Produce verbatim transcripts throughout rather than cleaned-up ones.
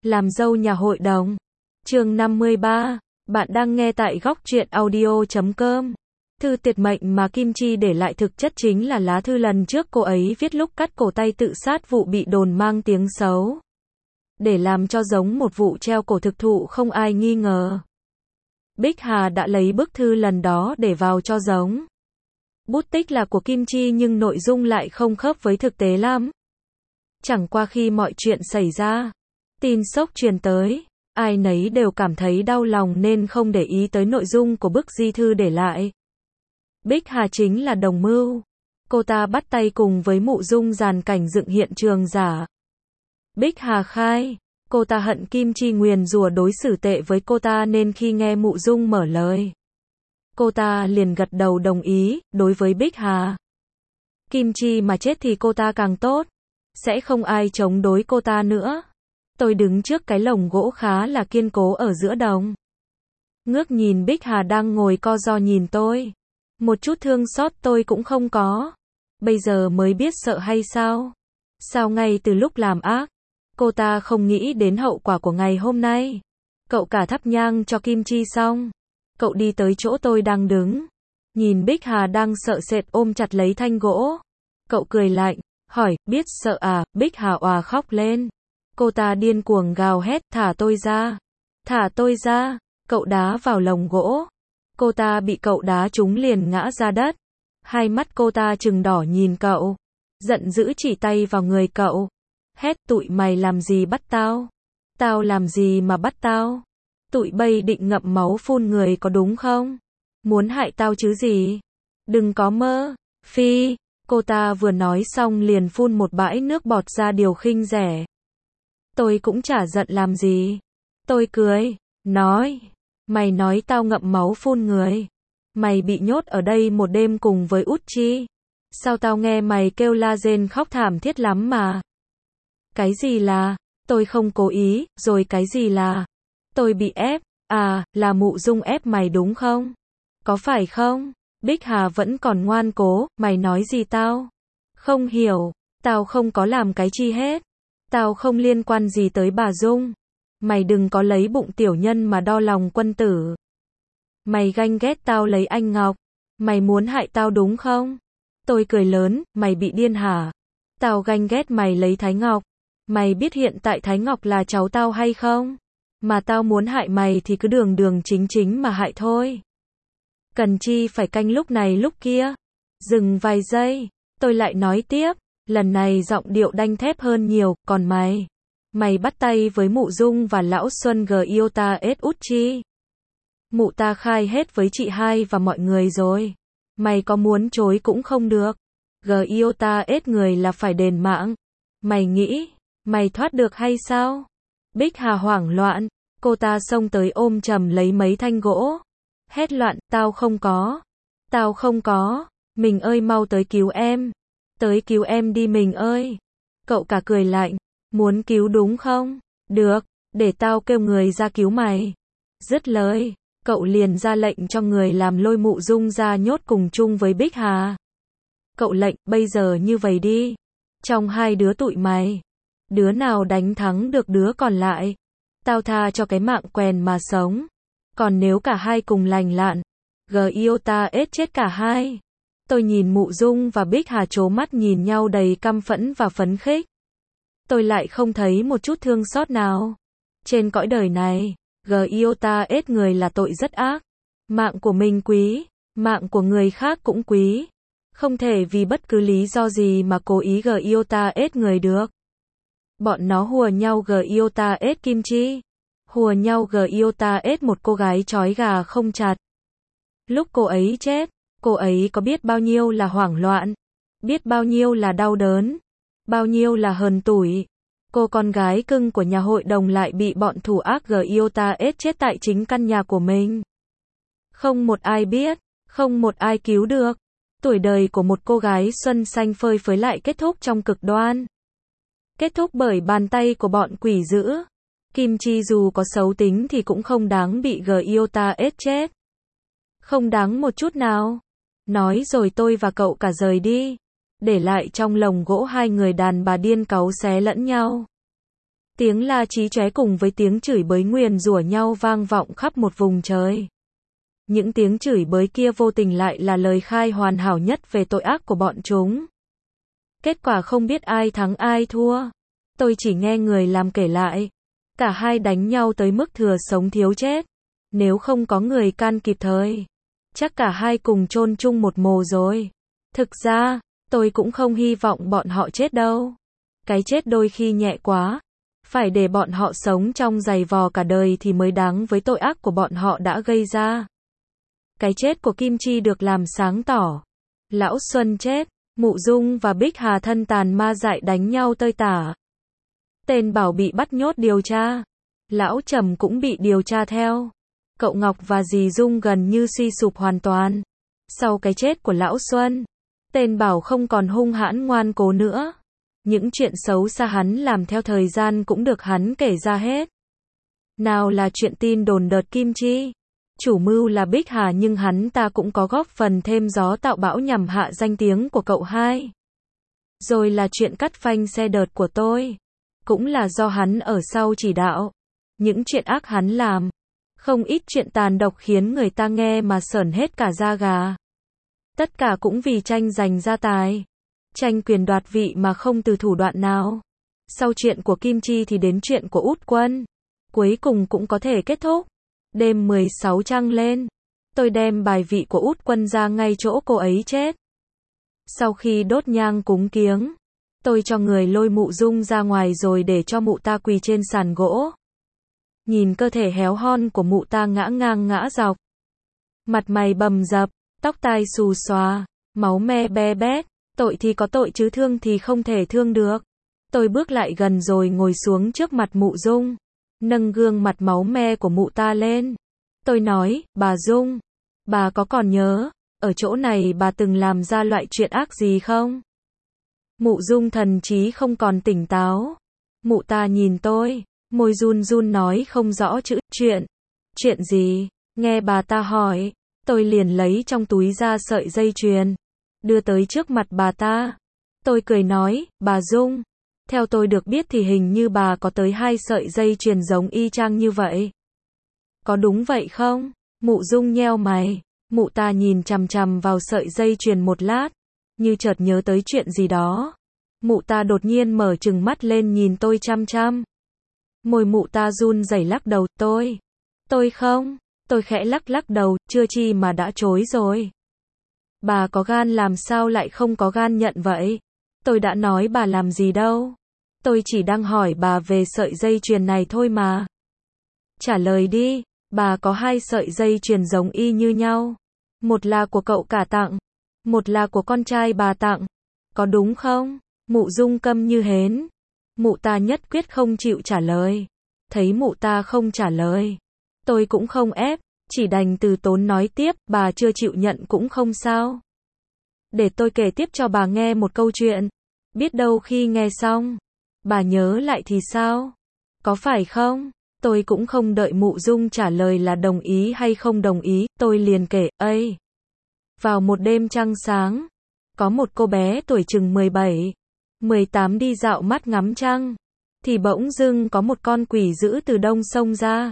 Làm dâu nhà hội đồng. Chương năm mươi ba. Bạn đang nghe tại góc truyện audio chấm com. Thư tuyệt mệnh mà Kim Chi để lại thực chất chính là lá thư lần trước cô ấy viết lúc cắt cổ tay tự sát vụ bị đồn mang tiếng xấu. Để làm cho giống một vụ treo cổ thực thụ không ai nghi ngờ. Bích Hà đã lấy bức thư lần đó để vào cho giống. Bút tích là của Kim Chi nhưng nội dung lại không khớp với thực tế lắm. Chẳng qua khi mọi chuyện xảy ra, tin sốc truyền tới, ai nấy đều cảm thấy đau lòng nên không để ý tới nội dung của bức di thư để lại. Bích Hà chính là đồng mưu. Cô ta bắt tay cùng với Mụ Dung dàn cảnh dựng hiện trường giả. Bích Hà khai, cô ta hận Kim Chi nguyền rủa đối xử tệ với cô ta nên khi nghe Mụ Dung mở lời, cô ta liền gật đầu đồng ý, đối với Bích Hà. Kim Chi mà chết thì cô ta càng tốt, sẽ không ai chống đối cô ta nữa. Tôi đứng trước cái lồng gỗ khá là kiên cố ở giữa đồng. Ngước nhìn Bích Hà đang ngồi co ro nhìn tôi. Một chút thương xót tôi cũng không có. Bây giờ mới biết sợ hay sao? Sao ngay từ lúc làm ác, cô ta không nghĩ đến hậu quả của ngày hôm nay? Cậu cả thắp nhang cho Kim Chi xong, cậu đi tới chỗ tôi đang đứng. Nhìn Bích Hà đang sợ sệt ôm chặt lấy thanh gỗ. Cậu cười lạnh, hỏi, biết sợ à? Bích Hà òa khóc lên. Cô ta điên cuồng gào hét, thả tôi ra. Thả tôi ra. Cậu đá vào lồng gỗ. Cô ta bị cậu đá trúng liền ngã ra đất. Hai mắt cô ta trừng đỏ nhìn cậu. Giận dữ chỉ tay vào người cậu. Hét, tụi mày làm gì bắt tao? Tao làm gì mà bắt tao? Tụi bay định ngậm máu phun người có đúng không? Muốn hại tao chứ gì? Đừng có mơ. Phi. Cô ta vừa nói xong liền phun một bãi nước bọt ra điều khinh rẻ. Tôi cũng chả giận làm gì. Tôi cười, nói, mày nói tao ngậm máu phun người. Mày bị nhốt ở đây một đêm cùng với Út Chi. Sao tao nghe mày kêu la rên khóc thảm thiết lắm mà. Cái gì là, tôi không cố ý, rồi cái gì là, tôi bị ép, à, là Mụ Dung ép mày đúng không? Có phải không? Bích Hà vẫn còn ngoan cố, mày nói gì tao? Không hiểu, tao không có làm cái chi hết. Tao không liên quan gì tới bà Dung. Mày đừng có lấy bụng tiểu nhân mà đo lòng quân tử. Mày ganh ghét tao lấy anh Ngọc. Mày muốn hại tao đúng không? Tôi cười lớn, mày bị điên hả? Tao ganh ghét mày lấy Thái Ngọc. Mày biết hiện tại Thái Ngọc là cháu tao hay không? Mà tao muốn hại mày thì cứ đường đường chính chính mà hại thôi. Cần chi phải canh lúc này lúc kia. Dừng vài giây, tôi lại nói tiếp. Lần này giọng điệu đanh thép hơn nhiều, còn mày? Mày bắt tay với Mụ Dung và Lão Xuân G yêu ta ết Út Chi. Mụ ta khai hết với chị hai và mọi người rồi. Mày có muốn chối cũng không được. G yêu ta ết người là phải đền mạng. Mày nghĩ, mày thoát được hay sao? Bích Hà hoảng loạn, cô ta xông tới ôm chầm lấy mấy thanh gỗ. Hét loạn, tao không có. Tao không có. Mình ơi mau tới cứu em. Tới cứu em đi mình ơi. Cậu cả cười lạnh. Muốn cứu đúng không? Được, để tao kêu người ra cứu mày. Dứt lời, cậu liền ra lệnh cho người làm lôi Mụ Dung ra nhốt cùng chung với Bích Hà. Cậu lệnh, bây giờ như vậy đi. Trong hai đứa tụi mày, đứa nào đánh thắng được đứa còn lại, tao tha cho cái mạng quèn mà sống. Còn nếu cả hai cùng lành lặn, G yêu ta ết chết cả hai. Tôi nhìn Mụ Dung và Bích Hà trố mắt nhìn nhau đầy căm phẫn và phấn khích. Tôi lại không thấy một chút thương xót nào. Trên cõi đời này, G yêu ta ết người là tội rất ác. Mạng của mình quý, mạng của người khác cũng quý. Không thể vì bất cứ lý do gì mà cố ý G yêu ta ết người được. Bọn nó hùa nhau G yêu ta ết Kim Chi. Hùa nhau G yêu ta ết một cô gái trói gà không chặt. Lúc cô ấy chết, cô ấy có biết bao nhiêu là hoảng loạn, biết bao nhiêu là đau đớn, bao nhiêu là hờn tủi. Cô con gái cưng của nhà hội đồng lại bị bọn thủ ác G yêu ta ết chết tại chính căn nhà của mình. Không một ai biết, không một ai cứu được. Tuổi đời của một cô gái xuân xanh phơi phới lại kết thúc trong cực đoan. Kết thúc bởi bàn tay của bọn quỷ dữ. Kim Chi dù có xấu tính thì cũng không đáng bị G yêu ta ết chết. Không đáng một chút nào. Nói rồi tôi và cậu cả rời đi. Để lại trong lồng gỗ hai người đàn bà điên cáu xé lẫn nhau. Tiếng la chí chóe cùng với tiếng chửi bới nguyền rủa nhau vang vọng khắp một vùng trời. Những tiếng chửi bới kia vô tình lại là lời khai hoàn hảo nhất về tội ác của bọn chúng. Kết quả không biết ai thắng ai thua. Tôi chỉ nghe người làm kể lại. Cả hai đánh nhau tới mức thừa sống thiếu chết. Nếu không có người can kịp thời, chắc cả hai cùng chôn chung một mồ rồi. Thực ra, tôi cũng không hy vọng bọn họ chết đâu. Cái chết đôi khi nhẹ quá. Phải để bọn họ sống trong giày vò cả đời thì mới đáng với tội ác của bọn họ đã gây ra. Cái chết của Kim Chi được làm sáng tỏ. Lão Xuân chết, Mụ Dung và Bích Hà thân tàn ma dại đánh nhau tơi tả. Tên Bảo bị bắt nhốt điều tra. Lão Trầm cũng bị điều tra theo. Cậu Ngọc và dì Dung gần như suy sụp hoàn toàn. Sau cái chết của Lão Xuân, tên Bảo không còn hung hãn ngoan cố nữa. Những chuyện xấu xa hắn làm theo thời gian cũng được hắn kể ra hết. Nào là chuyện tin đồn đợt Kim Chi. Chủ mưu là Bích Hà nhưng hắn ta cũng có góp phần thêm gió tạo bão nhằm hạ danh tiếng của cậu hai. Rồi là chuyện cắt phanh xe đợt của tôi. Cũng là do hắn ở sau chỉ đạo. Những chuyện ác hắn làm. Không ít chuyện tàn độc khiến người ta nghe mà sởn hết cả da gà. Tất cả cũng vì tranh giành gia tài. Tranh quyền đoạt vị mà không từ thủ đoạn nào. Sau chuyện của Kim Chi thì đến chuyện của Út Quân. Cuối cùng cũng có thể kết thúc. Đêm mười sáu trăng lên, tôi đem bài vị của Út Quân ra ngay chỗ cô ấy chết. Sau khi đốt nhang cúng kiếng, tôi cho người lôi Mụ Dung ra ngoài rồi để cho mụ ta quỳ trên sàn gỗ. Nhìn cơ thể héo hon của mụ ta ngã ngang ngã dọc. Mặt mày bầm dập, tóc tai xù xòa, máu me be bét. Tội thì có tội chứ thương thì không thể thương được. Tôi bước lại gần rồi ngồi xuống trước mặt Mụ Dung. Nâng gương mặt máu me của mụ ta lên. Tôi nói, bà Dung, bà có còn nhớ, ở chỗ này bà từng làm ra loại chuyện ác gì không? Mụ Dung thần trí không còn tỉnh táo. Mụ ta nhìn tôi, môi run run nói không rõ chữ, chuyện. Chuyện gì? Nghe bà ta hỏi, tôi liền lấy trong túi ra sợi dây chuyền, đưa tới trước mặt bà ta. Tôi cười nói, bà Dung, theo tôi được biết thì hình như bà có tới hai sợi dây chuyền giống y chang như vậy. Có đúng vậy không? Mụ Dung nheo mày. Mụ ta nhìn chằm chằm vào sợi dây chuyền một lát, như chợt nhớ tới chuyện gì đó. Mụ ta đột nhiên mở trừng mắt lên nhìn tôi chăm chăm. Môi mụ ta run rẩy lắc đầu, tôi. Tôi không. Tôi khẽ lắc lắc đầu, chưa chi mà đã chối rồi. Bà có gan làm sao lại không có gan nhận vậy? Tôi đã nói bà làm gì đâu. Tôi chỉ đang hỏi bà về sợi dây chuyền này thôi mà. Trả lời đi, bà có hai sợi dây chuyền giống y như nhau. Một là của cậu cả tặng, một là của con trai bà tặng. Có đúng không? Mụ Dung câm như hến. Mụ ta nhất quyết không chịu trả lời. Thấy mụ ta không trả lời, tôi cũng không ép, chỉ đành từ tốn nói tiếp, bà chưa chịu nhận cũng không sao. Để tôi kể tiếp cho bà nghe một câu chuyện. Biết đâu khi nghe xong, bà nhớ lại thì sao? Có phải không? Tôi cũng không đợi Mụ Dung trả lời là đồng ý hay không đồng ý, tôi liền kể, ây. Vào một đêm trăng sáng, có một cô bé tuổi chừng mười bảy, mười tám đi dạo mắt ngắm trăng, thì bỗng dưng có một con quỷ dữ từ đông sông ra.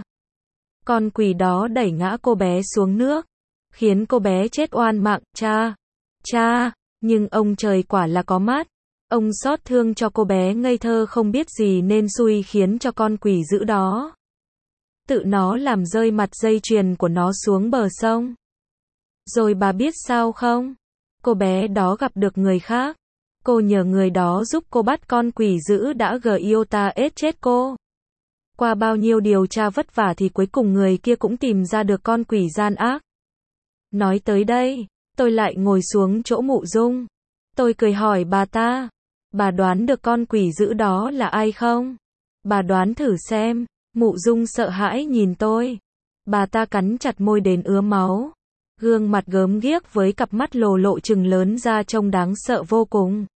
Con quỷ đó đẩy ngã cô bé xuống nước, khiến cô bé chết oan mạng, cha, cha, nhưng ông trời quả là có mắt. Ông xót thương cho cô bé ngây thơ không biết gì nên xui khiến cho con quỷ dữ đó tự nó làm rơi mặt dây chuyền của nó xuống bờ sông. Rồi bà biết sao không? Cô bé đó gặp được người khác. Cô nhờ người đó giúp cô bắt con quỷ dữ đã gờ yêu ta ết chết cô. Qua bao nhiêu điều tra vất vả thì cuối cùng người kia cũng tìm ra được con quỷ gian ác. Nói tới đây, tôi lại ngồi xuống chỗ Mụ Dung. Tôi cười hỏi bà ta, bà đoán được con quỷ dữ đó là ai không? Bà đoán thử xem. Mụ Dung sợ hãi nhìn tôi. Bà ta cắn chặt môi đến ứa máu. Gương mặt gớm ghiếc với cặp mắt lồ lộ trừng lớn ra trông đáng sợ vô cùng.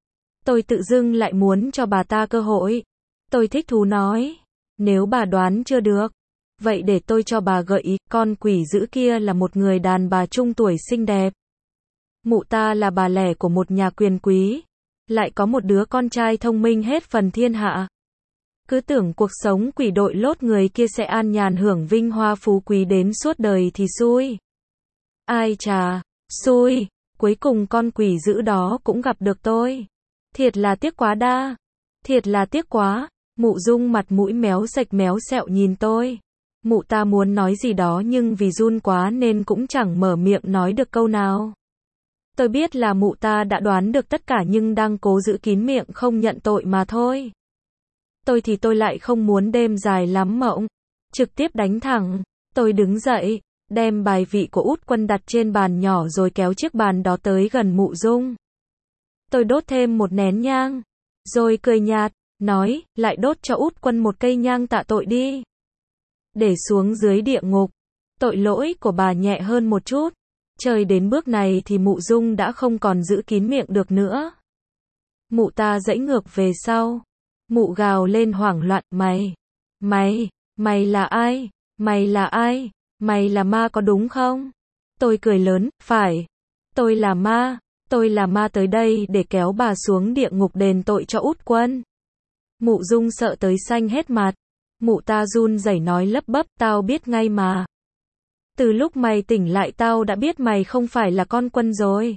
Tôi tự dưng lại muốn cho bà ta cơ hội. Tôi thích thú nói, nếu bà đoán chưa được, vậy để tôi cho bà gợi ý, con quỷ dữ kia là một người đàn bà trung tuổi xinh đẹp. Mụ ta là bà lẻ của một nhà quyền quý, lại có một đứa con trai thông minh hết phần thiên hạ. Cứ tưởng cuộc sống quỷ đội lốt người kia sẽ an nhàn hưởng vinh hoa phú quý đến suốt đời thì xui. Ai chà, xui, cuối cùng con quỷ dữ đó cũng gặp được tôi. Thiệt là tiếc quá đa. Thiệt là tiếc quá. Mụ Dung mặt mũi méo sạch méo sẹo nhìn tôi. Mụ ta muốn nói gì đó nhưng vì run quá nên cũng chẳng mở miệng nói được câu nào. Tôi biết là mụ ta đã đoán được tất cả nhưng đang cố giữ kín miệng không nhận tội mà thôi. Tôi thì tôi lại không muốn đêm dài lắm mộng. Trực tiếp đánh thẳng. Tôi đứng dậy, đem bài vị của Út Quân đặt trên bàn nhỏ rồi kéo chiếc bàn đó tới gần mụ Dung. Tôi đốt thêm một nén nhang. Rồi cười nhạt, nói, lại đốt cho Út Quân một cây nhang tạ tội đi. Để xuống dưới địa ngục. Tội lỗi của bà nhẹ hơn một chút. Chơi đến bước này thì mụ Dung đã không còn giữ kín miệng được nữa. Mụ ta giãy ngược về sau. Mụ gào lên hoảng loạn, mày, mày, mày là ai, mày là ai, mày là ma có đúng không? Tôi cười lớn, phải, tôi là ma, tôi là ma tới đây để kéo bà xuống địa ngục đền tội cho Út Quân. Mụ Dung sợ tới xanh hết mặt. Mụ ta run rẩy nói lấp bấp, tao biết ngay mà. Từ lúc mày tỉnh lại tao đã biết mày không phải là con Quân rồi.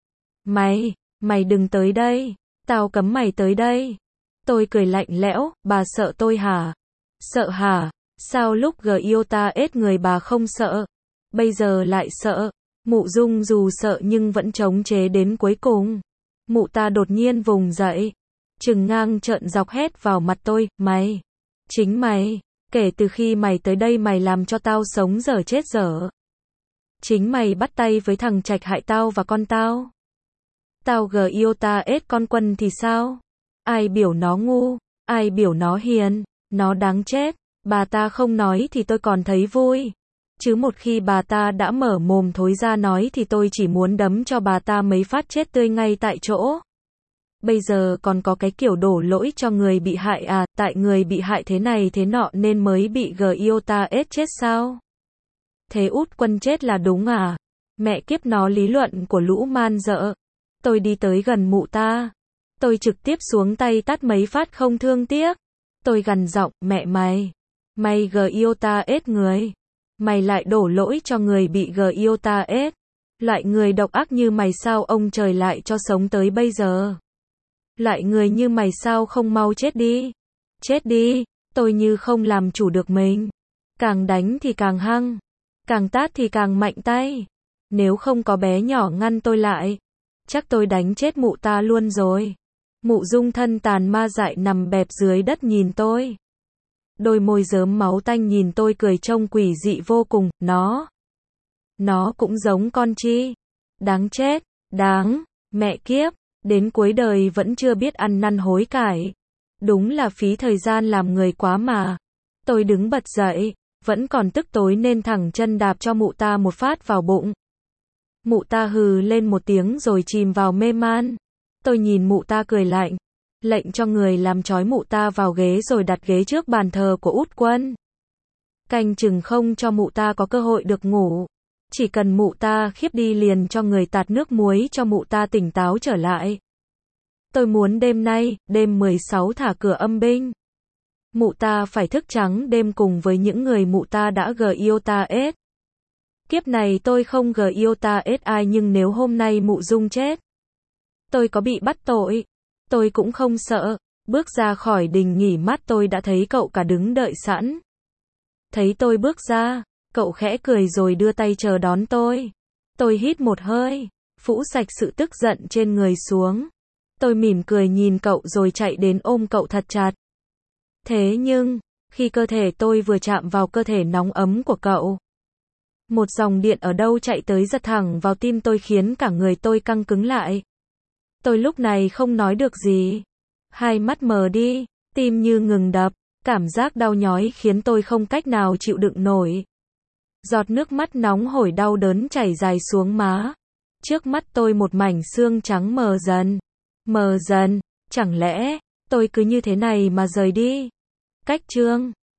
Mày, mày đừng tới đây, tao cấm mày tới đây. Tôi cười lạnh lẽo, bà sợ tôi hả? Sợ hả? Sao lúc g yêu ta ết người bà không sợ? Bây giờ lại sợ. Mụ Dung dù sợ nhưng vẫn chống chế đến cuối cùng. Mụ ta đột nhiên vùng dậy. Trừng ngang trợn dọc hét vào mặt tôi, mày. Chính mày. Kể từ khi mày tới đây mày làm cho tao sống dở chết dở. Chính mày bắt tay với thằng Trạch hại tao và con tao. Tao g yêu ta ết con Quân thì sao? Ai biểu nó ngu, ai biểu nó hiền, nó đáng chết. Bà ta không nói thì tôi còn thấy vui. Chứ một khi bà ta đã mở mồm thối ra nói thì tôi chỉ muốn đấm cho bà ta mấy phát chết tươi ngay tại chỗ. Bây giờ còn có cái kiểu đổ lỗi cho người bị hại à, tại người bị hại thế này thế nọ nên mới bị g yêu ta ết chết sao? Thế Út Quân chết là đúng à? Mẹ kiếp nó lý luận của lũ man dợ. Tôi đi tới gần mụ ta. Tôi trực tiếp xuống tay tát mấy phát không thương tiếc. Tôi gằn giọng, mẹ mày. Mày g yêu ta ết người. Mày lại đổ lỗi cho người bị g yêu ta ết. Loại người độc ác như mày sao ông trời lại cho sống tới bây giờ? Loại người như mày sao không mau chết đi? Chết đi, tôi như không làm chủ được mình. Càng đánh thì càng hăng. Càng tát thì càng mạnh tay. Nếu không có bé nhỏ ngăn tôi lại, chắc tôi đánh chết mụ ta luôn rồi. Mụ Dung thân tàn ma dại nằm bẹp dưới đất nhìn tôi. Đôi môi rớm máu tanh nhìn tôi cười trông quỷ dị vô cùng, nó. Nó cũng giống con Chi. Đáng chết, đáng, mẹ kiếp, đến cuối đời vẫn chưa biết ăn năn hối cải. Đúng là phí thời gian làm người quá mà. Tôi đứng bật dậy, vẫn còn tức tối nên thẳng chân đạp cho mụ ta một phát vào bụng. Mụ ta hừ lên một tiếng rồi chìm vào mê man. Tôi nhìn mụ ta cười lạnh, lệnh cho người làm trói mụ ta vào ghế rồi đặt ghế trước bàn thờ của Út Quân. Canh chừng không cho mụ ta có cơ hội được ngủ. Chỉ cần mụ ta khiếp đi liền cho người tạt nước muối cho mụ ta tỉnh táo trở lại. Tôi muốn đêm nay, đêm mười sáu thả cửa âm binh. Mụ ta phải thức trắng đêm cùng với những người mụ ta đã g yêu ta ết. Kiếp này tôi không g yêu ta ết ai nhưng nếu hôm nay mụ Dung chết, tôi có bị bắt tội, tôi cũng không sợ. Bước ra khỏi đình nghỉ mát tôi đã thấy cậu cả đứng đợi sẵn. Thấy tôi bước ra, cậu khẽ cười rồi đưa tay chờ đón tôi. Tôi hít một hơi, phũ sạch sự tức giận trên người xuống. Tôi mỉm cười nhìn cậu rồi chạy đến ôm cậu thật chặt. Thế nhưng, khi cơ thể tôi vừa chạm vào cơ thể nóng ấm của cậu, một dòng điện ở đâu chạy tới giật thẳng vào tim tôi khiến cả người tôi căng cứng lại. Tôi lúc này không nói được gì. Hai mắt mờ đi, tim như ngừng đập, cảm giác đau nhói khiến tôi không cách nào chịu đựng nổi. Giọt nước mắt nóng hổi đau đớn chảy dài xuống má. Trước mắt tôi một mảnh xương trắng mờ dần. Mờ dần, chẳng lẽ, tôi cứ như thế này mà rời đi? Cách chương